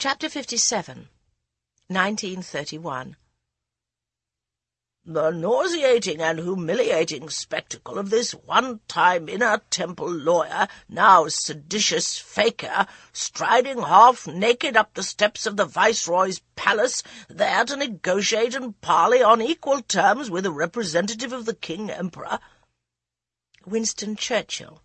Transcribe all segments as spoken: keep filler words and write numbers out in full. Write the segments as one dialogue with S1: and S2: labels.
S1: Chapter fifty-seven, nineteen thirty-one.
S2: The nauseating and humiliating spectacle of this one-time inner temple lawyer, now seditious faker, striding half-naked up the steps of the Viceroy's palace, there to negotiate and parley on equal terms with a representative of the King Emperor.
S1: Winston Churchill.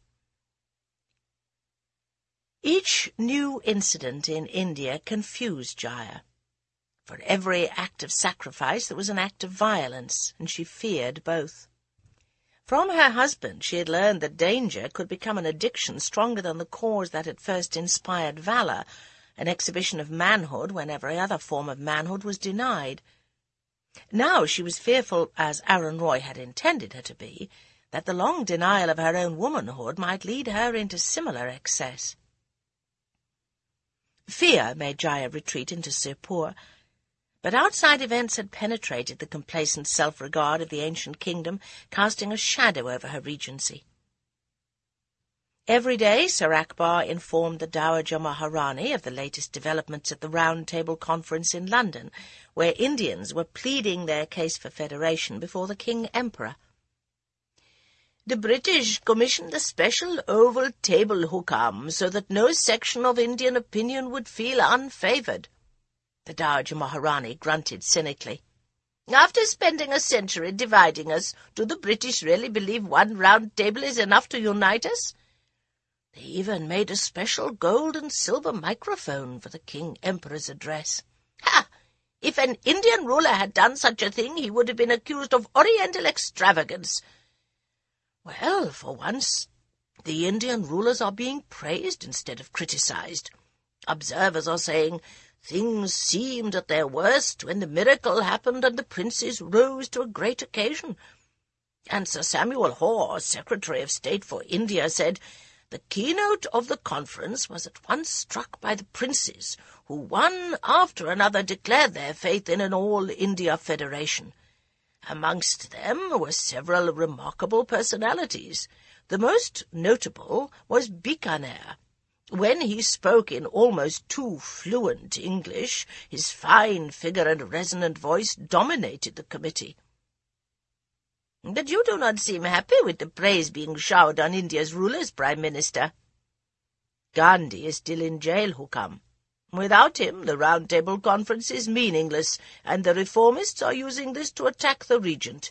S1: Each new incident in India confused Jaya. For every act of sacrifice there was an act of violence, and she feared both. From her husband she had learned that danger could become an addiction stronger than the cause that had first inspired valour, an exhibition of manhood when every other form of manhood was denied. Now she was fearful, as Aaron Roy had intended her to be, that the long denial of her own womanhood might lead her into similar excess. Fear made Jaya retreat into Sirpur, but outside events had penetrated the complacent self-regard of the ancient kingdom, casting a shadow over her regency. Every day Sir Akbar informed the Dowager Maharani of the latest developments at the Round Table Conference in London, where Indians were pleading their case for federation before the King Emperor.
S2: The British commissioned the special Oval Table Hukam so that no section of Indian opinion would feel unfavoured.
S1: The Dowager Maharani grunted cynically.
S2: After spending a century dividing us, do the British really believe one round table is enough to unite us? They even made a special gold and silver microphone for the King Emperor's address. Ha! If an Indian ruler had done such a thing, he would have been accused of Oriental extravagance. Well, for once, the Indian rulers are being praised instead of criticized. Observers are saying, things seemed at their worst when the miracle happened and the princes rose to a great occasion. And Sir Samuel Hoare, Secretary of State for India, said, the keynote of the conference was at once struck by the princes, who one after another declared their faith in an all-India federation. Amongst them were several remarkable personalities. The most notable was Bikaner. When he spoke in almost too fluent English, his fine figure and resonant voice dominated the committee. But you do not seem happy with the praise being showered on India's rulers, Prime Minister. Gandhi is still in jail, Hukam. Without him, the Round Table Conference is meaningless, and the reformists are using this to attack the regent.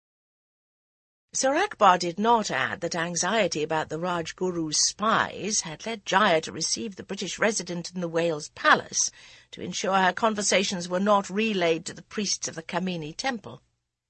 S1: Sir Akbar did not add that anxiety about the Rajguru's spies had led Jaya to receive the British resident in the Wales Palace to ensure her conversations were not relayed to the priests of the Kamini temple.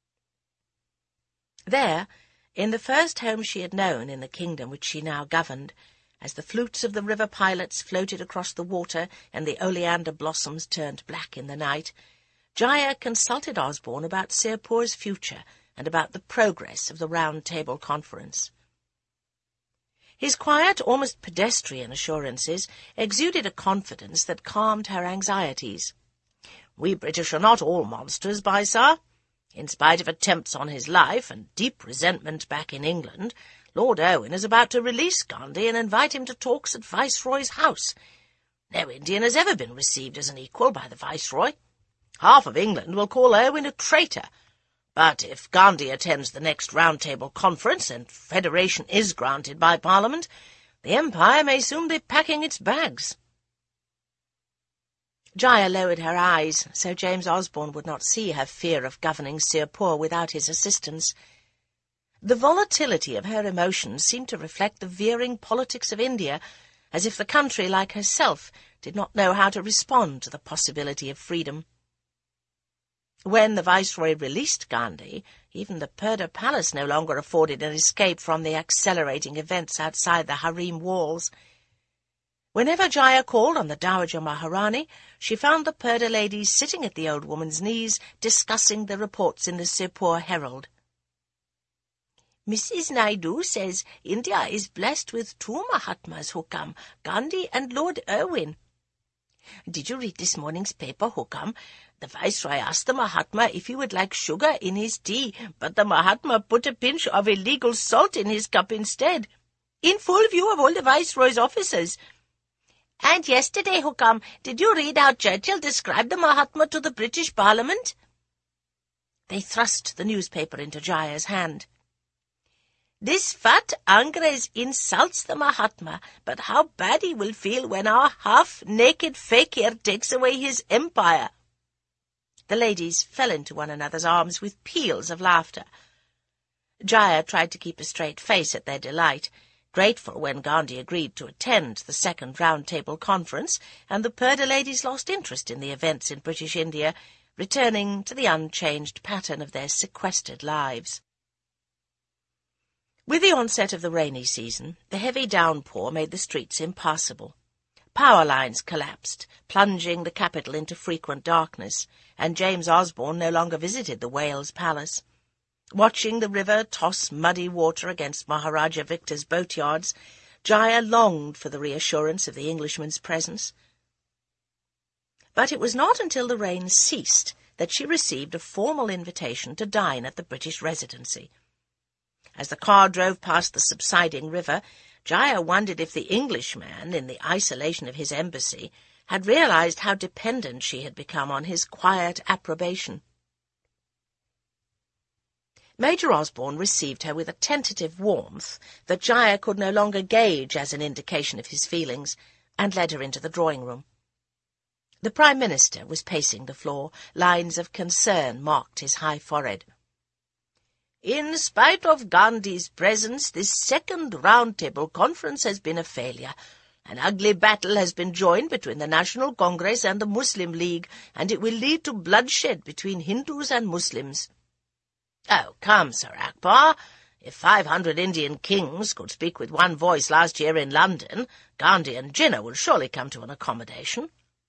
S1: There, in the first home she had known in the kingdom which she now governed, as the flutes of the river pilots floated across the water and the oleander blossoms turned black in the night, Jaya consulted Osborne about Sirpur's future and about the progress of the Round Table Conference. His quiet, almost pedestrian assurances exuded a confidence that calmed her anxieties. We British are not all monsters, Baisar. In spite of attempts on his life and deep resentment back in England, Lord Irwin is about to release Gandhi and invite him to talks at Viceroy's house. No Indian has ever been received as an equal by the Viceroy. Half of England will call Irwin a traitor. But if Gandhi attends the next Round Table Conference and federation is granted by Parliament, the Empire may soon be packing its bags. Jaya lowered her eyes, so James Osborne would not see her fear of governing Sirpur without his assistance. The volatility of her emotions seemed to reflect the veering politics of India, as if the country, like herself, did not know how to respond to the possibility of freedom. When the Viceroy released Gandhi, even the Purdah Palace no longer afforded an escape from the accelerating events outside the harem walls. Whenever Jaya called on the Dowager Maharani, she found the Purdah ladies sitting at the old woman's knees, discussing the reports in the Sirpur Herald. Missus Naidu says India is blessed with two Mahatmas, Hukam, Gandhi and Lord Irwin. Did you read this morning's paper, Hukam? The Viceroy asked the Mahatma if he would like sugar in his tea, but the Mahatma put a pinch of illegal salt in his cup instead, in full view of all the Viceroy's officers.
S2: And yesterday, Hukam, did you read how Churchill described the Mahatma to the British Parliament? They thrust the newspaper into Jaya's hand. This fat Angrez insults the Mahatma, but how bad he will feel when our half-naked fakir takes away his empire. The ladies fell into one another's arms with peals of laughter. Jaya tried to keep a straight face at their delight, grateful when Gandhi agreed to attend the second round-table conference, and the Purdah ladies lost interest in the events in British India, returning to the unchanged pattern of their sequestered lives. With the onset of the rainy season, the heavy downpour made the streets impassable. Power lines collapsed, plunging the capital into frequent darkness, and James Osborne no longer visited the Wales Palace. Watching the river toss muddy water against Maharaja Victor's boatyards, Jaya longed for the reassurance of the Englishman's presence. But it was not until the rain ceased that she received a formal invitation to dine at the British Residency. As the car drove past the subsiding river, Jaya wondered if the Englishman, in the isolation of his embassy, had realized how dependent she had become on his quiet approbation. Major Osborne received her with a tentative warmth that Jaya could no longer gauge as an indication of his feelings, and led her into the drawing-room. The Prime Minister was pacing the floor. Lines of concern marked his high forehead. In spite of Gandhi's presence, this second round-table conference has been a failure. An ugly battle has been joined between the National Congress and the Muslim League, and it will lead to bloodshed between Hindus and Muslims. Oh, come, Sir Akbar. If five hundred Indian kings could speak with one voice last year in London, Gandhi and Jinnah will surely come to an accommodation.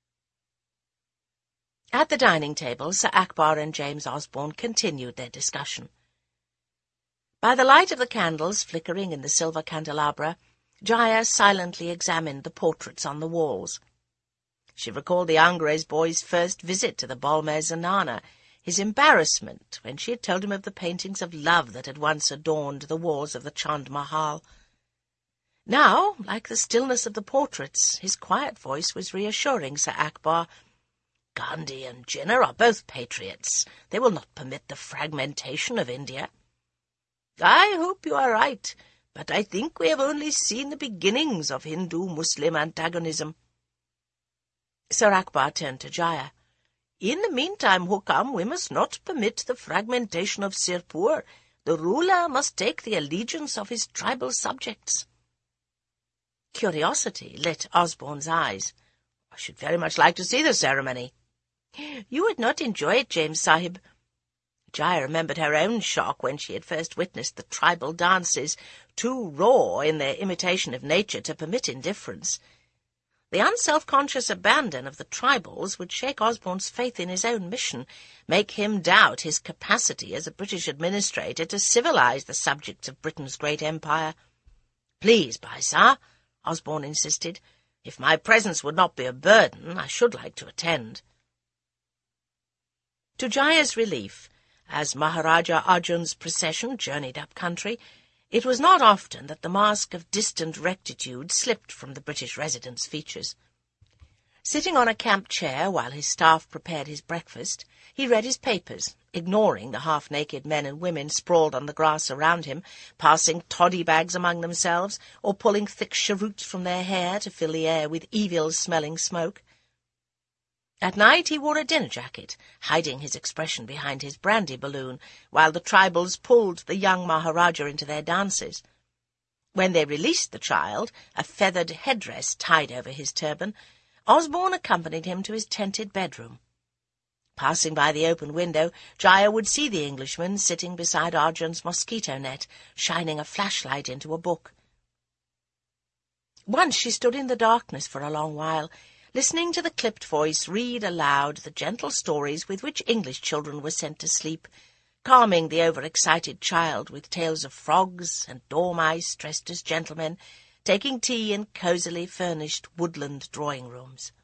S2: At the dining table, Sir Akbar and James Osborne continued their discussion. By the light of the candles flickering in the silver candelabra, Jaya silently examined the portraits on the walls. She recalled the Angrez boy's first visit to the Bolmer Zanana, his embarrassment when she had told him of the paintings of love that had once adorned the walls of the Chand Mahal. Now, like the stillness of the portraits, his quiet voice was reassuring Sir Akbar. Gandhi and Jinnah are both patriots. They will not permit the fragmentation of India. I hope you are right, but I think we have only seen the beginnings of Hindu-Muslim antagonism. Sir Akbar turned to Jaya. In the meantime, Hukam, we must not permit the fragmentation of Sirpur. The ruler must take the allegiance of his tribal subjects. Curiosity lit Osborne's eyes. I should very much like to see the ceremony. You would not enjoy it, James Sahib. Jaya remembered her own shock when she had first witnessed the tribal dances, too raw in their imitation of nature to permit indifference. The unself-conscious abandon of the tribals would shake Osborne's faith in his own mission, make him doubt his capacity as a British administrator to civilize the subjects of Britain's great empire. Please, Bhaisar, Osborne insisted. If my presence would not be a burden, I should like to attend. To Jaya's relief, as Maharaja Arjun's procession journeyed up country, it was not often that the mask of distant rectitude slipped from the British resident's features. Sitting on a camp chair while his staff prepared his breakfast, he read his papers, ignoring the half-naked men and women sprawled on the grass around him, passing toddy bags among themselves, or pulling thick cheroots from their hair to fill the air with evil-smelling smoke. At night he wore a dinner jacket, hiding his expression behind his brandy balloon, while the tribals pulled the young Maharaja into their dances. When they released the child, a feathered headdress tied over his turban, Osborne accompanied him to his tented bedroom. Passing by the open window, Jaya would see the Englishman sitting beside Arjun's mosquito net, shining a flashlight into a book. Once she stood in the darkness for a long while, listening to the clipped voice read aloud the gentle stories with which English children were sent to sleep, calming the overexcited child with tales of frogs and dormice dressed as gentlemen, taking tea in cosily furnished woodland drawing-rooms.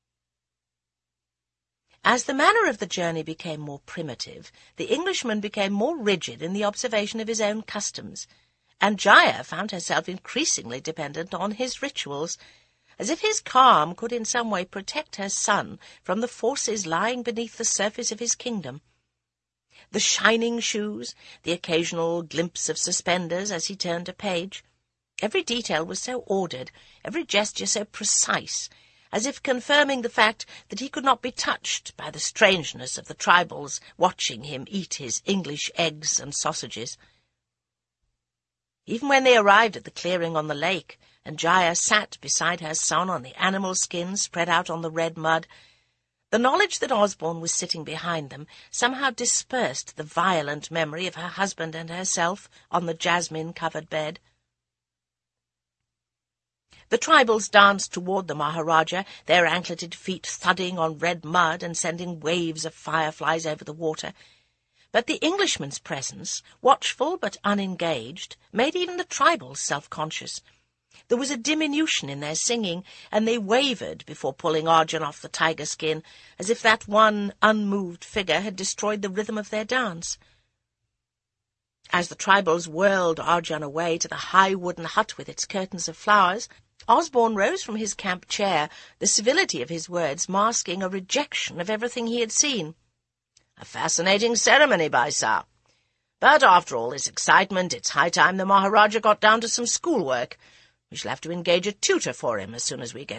S2: As the manner of the journey became more primitive, the Englishman became more rigid in the observation of his own customs, and Jaya found herself increasingly dependent on his rituals,
S1: as if his calm could in some way protect her son from the forces lying beneath the surface of his kingdom. The shining shoes, the occasional glimpse of suspenders as he turned a page, every detail was so ordered, every gesture so precise, as if confirming the fact that he could not be touched by the strangeness of the tribals watching him eat his English eggs and sausages. Even when they arrived at the clearing on the lake, and Jaya sat beside her son on the animal skin spread out on the red mud, the knowledge that Osborne was sitting behind them somehow dispersed the violent memory of her husband and herself on the jasmine-covered bed. The tribals danced toward the Maharaja, their ankleted feet thudding on red mud and sending waves of fireflies over the water. But the Englishman's presence, watchful but unengaged, made even the tribals self-conscious. There was a diminution in their singing, and they wavered before pulling Arjun off the tiger skin, as if that one unmoved figure had destroyed the rhythm of their dance. As the tribals whirled Arjun away to the high wooden hut with its curtains of flowers, Osborne rose from his camp chair, the civility of his words masking a rejection of everything he had seen. "A fascinating ceremony, Baisa. But after all this excitement, it's high time the Maharaja got down to some schoolwork. We shall have to engage a tutor for him as soon as we get